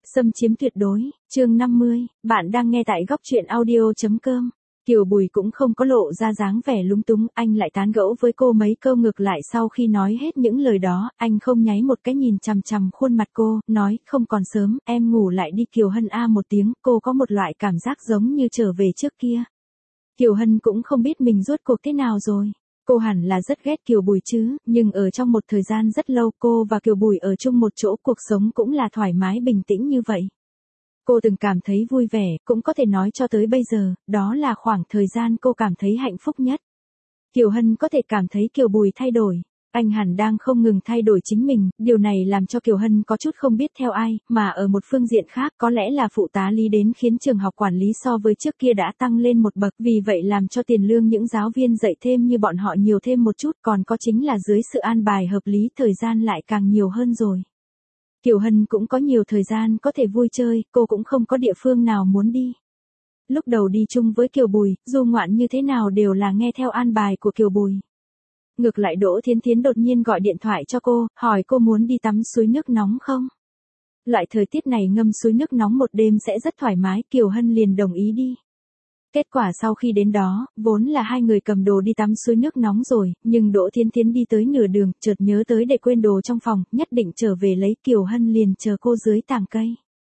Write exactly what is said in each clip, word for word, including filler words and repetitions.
Xâm chiếm tuyệt đối, chương năm mươi, bạn đang nghe tại góc truyện audio.com. Kiều Bùi cũng không có lộ ra dáng vẻ lúng túng, anh lại tán gẫu với cô mấy câu. Ngược lại sau khi nói hết những lời đó, anh không nháy một cái nhìn chằm chằm khuôn mặt cô, nói, không còn sớm, em ngủ lại đi. Kiều Hân a một tiếng, cô có một loại cảm giác giống như trở về trước kia. Kiều Hân cũng không biết mình rốt cuộc thế nào rồi. Cô hẳn là rất ghét Kiều Bùi chứ, nhưng ở trong một thời gian rất lâu cô và Kiều Bùi ở chung một chỗ, cuộc sống cũng là thoải mái bình tĩnh như vậy. Cô từng cảm thấy vui vẻ, cũng có thể nói cho tới bây giờ, đó là khoảng thời gian cô cảm thấy hạnh phúc nhất. Kiều Hân có thể cảm thấy Kiều Bùi thay đổi. Anh hẳn đang không ngừng thay đổi chính mình, điều này làm cho Kiều Hân có chút không biết theo ai, mà ở một phương diện khác có lẽ là phụ tá lý đến khiến trường học quản lý so với trước kia đã tăng lên một bậc, vì vậy làm cho tiền lương những giáo viên dạy thêm như bọn họ nhiều thêm một chút, còn có chính là dưới sự an bài hợp lý thời gian lại càng nhiều hơn rồi. Kiều Hân cũng có nhiều thời gian có thể vui chơi, cô cũng không có địa phương nào muốn đi. Lúc đầu đi chung với Kiều Bùi, du ngoạn như thế nào đều là nghe theo an bài của Kiều Bùi. Ngược lại Đỗ Thiến Thiến đột nhiên gọi điện thoại cho cô, hỏi cô muốn đi tắm suối nước nóng không? Loại thời tiết này ngâm suối nước nóng một đêm sẽ rất thoải mái, Kiều Hân liền đồng ý đi. Kết quả sau khi đến đó, vốn là hai người cầm đồ đi tắm suối nước nóng rồi, nhưng Đỗ Thiến Thiến đi tới nửa đường, chợt nhớ tới để quên đồ trong phòng, nhất định trở về lấy. Kiều Hân liền chờ cô dưới tàng cây.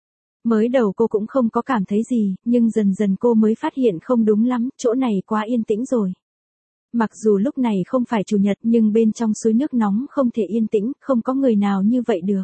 Mới đầu cô cũng không có cảm thấy gì, nhưng dần dần cô mới phát hiện không đúng lắm, chỗ này quá yên tĩnh rồi. Mặc dù lúc này không phải chủ nhật nhưng bên trong suối nước nóng không thể yên tĩnh, không có người nào như vậy được.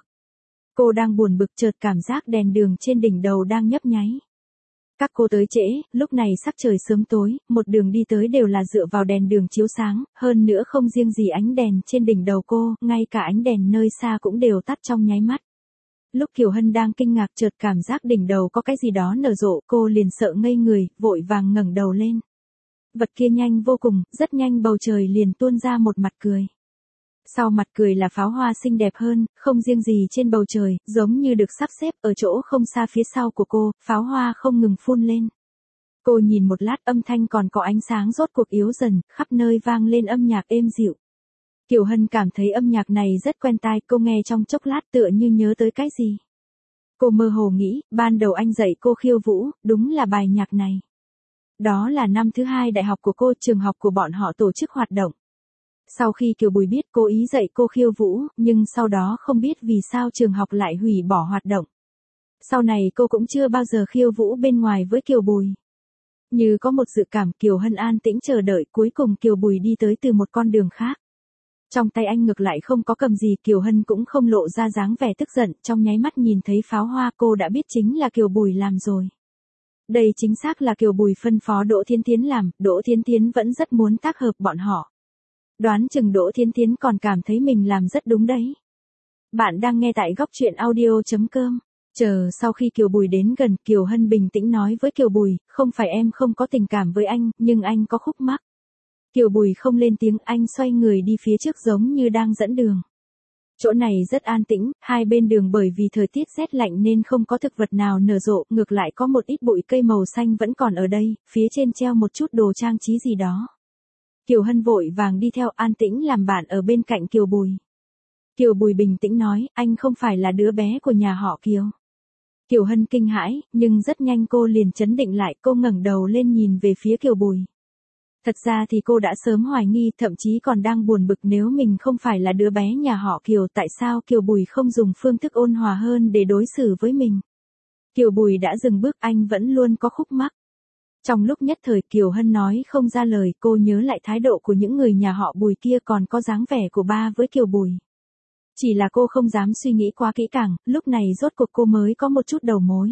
Cô đang buồn bực chợt cảm giác đèn đường trên đỉnh đầu đang nhấp nháy. Các cô tới trễ, lúc này sắc trời sớm tối, một đường đi tới đều là dựa vào đèn đường chiếu sáng, hơn nữa không riêng gì ánh đèn trên đỉnh đầu cô, ngay cả ánh đèn nơi xa cũng đều tắt trong nháy mắt. Lúc Kiều Hân đang kinh ngạc chợt cảm giác đỉnh đầu có cái gì đó nở rộ, cô liền sợ ngây người, vội vàng ngẩng đầu lên. Vật kia nhanh vô cùng, rất nhanh bầu trời liền tuôn ra một mặt cười. Sau mặt cười là pháo hoa xinh đẹp hơn, không riêng gì trên bầu trời, giống như được sắp xếp ở chỗ không xa phía sau của cô, pháo hoa không ngừng phun lên. Cô nhìn một lát, âm thanh còn có ánh sáng rốt cuộc yếu dần, khắp nơi vang lên âm nhạc êm dịu. Kiều Hân cảm thấy âm nhạc này rất quen tai, cô nghe trong chốc lát tựa như nhớ tới cái gì. Cô mơ hồ nghĩ, ban đầu anh dạy cô khiêu vũ, đúng là bài nhạc này. Đó là năm thứ hai đại học của cô, trường học của bọn họ tổ chức hoạt động. Sau khi Kiều Bùi biết cô ý dạy cô khiêu vũ, nhưng sau đó không biết vì sao trường học lại hủy bỏ hoạt động. Sau này cô cũng chưa bao giờ khiêu vũ bên ngoài với Kiều Bùi. Như có một dự cảm, Kiều Hân an tĩnh chờ đợi, cuối cùng Kiều Bùi đi tới từ một con đường khác. Trong tay anh ngược lại không có cầm gì, Kiều Hân cũng không lộ ra dáng vẻ tức giận, trong nháy mắt nhìn thấy pháo hoa cô đã biết chính là Kiều Bùi làm rồi. Đây chính xác là Kiều Bùi phân phó Đỗ Thiến Thiến làm, Đỗ Thiến Thiến vẫn rất muốn tác hợp bọn họ. Đoán chừng Đỗ Thiến Thiến còn cảm thấy mình làm rất đúng đấy. Bạn đang nghe tại góc truyện audio.com. Chờ sau khi Kiều Bùi đến gần, Kiều Hân bình tĩnh nói với Kiều Bùi, không phải em không có tình cảm với anh, nhưng anh có khúc mắc. Kiều Bùi không lên tiếng, anh xoay người đi phía trước giống như đang dẫn đường. Chỗ này rất an tĩnh, hai bên đường bởi vì thời tiết rét lạnh nên không có thực vật nào nở rộ, ngược lại có một ít bụi cây màu xanh vẫn còn ở đây, phía trên treo một chút đồ trang trí gì đó. Kiều Hân vội vàng đi theo, an tĩnh làm bạn ở bên cạnh Kiều Bùi. Kiều Bùi bình tĩnh nói, anh không phải là đứa bé của nhà họ Kiều. Kiều Hân kinh hãi, nhưng rất nhanh cô liền trấn định lại, cô ngẩng đầu lên nhìn về phía Kiều Bùi. Thật ra thì cô đã sớm hoài nghi, thậm chí còn đang buồn bực nếu mình không phải là đứa bé nhà họ Kiều, tại sao Kiều Bùi không dùng phương thức ôn hòa hơn để đối xử với mình. Kiều Bùi đã dừng bước, anh vẫn luôn có khúc mắc. Trong lúc nhất thời Kiều Hân nói không ra lời, cô nhớ lại thái độ của những người nhà họ Bùi kia, còn có dáng vẻ của ba với Kiều Bùi. Chỉ là cô không dám suy nghĩ quá kỹ càng, lúc này rốt cuộc cô mới có một chút đầu mối.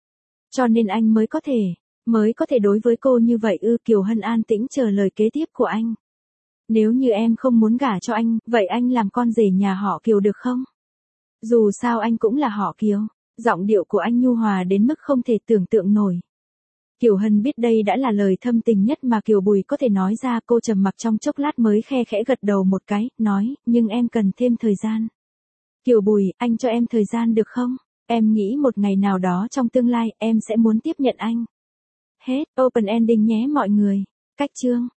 Cho nên anh mới có thể, mới có thể đối với cô như vậy ư? Kiều Hân an tĩnh chờ lời kế tiếp của anh. Nếu như em không muốn gả cho anh, vậy anh làm con rể nhà họ Kiều được không? Dù sao anh cũng là họ Kiều. Giọng điệu của anh nhu hòa đến mức không thể tưởng tượng nổi. Kiều Hân biết đây đã là lời thâm tình nhất mà Kiều Bùi có thể nói ra, cô trầm mặc trong chốc lát mới khe khẽ gật đầu một cái, nói, nhưng em cần thêm thời gian. Kiều Bùi, anh cho em thời gian được không? Em nghĩ một ngày nào đó trong tương lai, em sẽ muốn tiếp nhận anh. Hết, open ending nhé mọi người. Cách chương.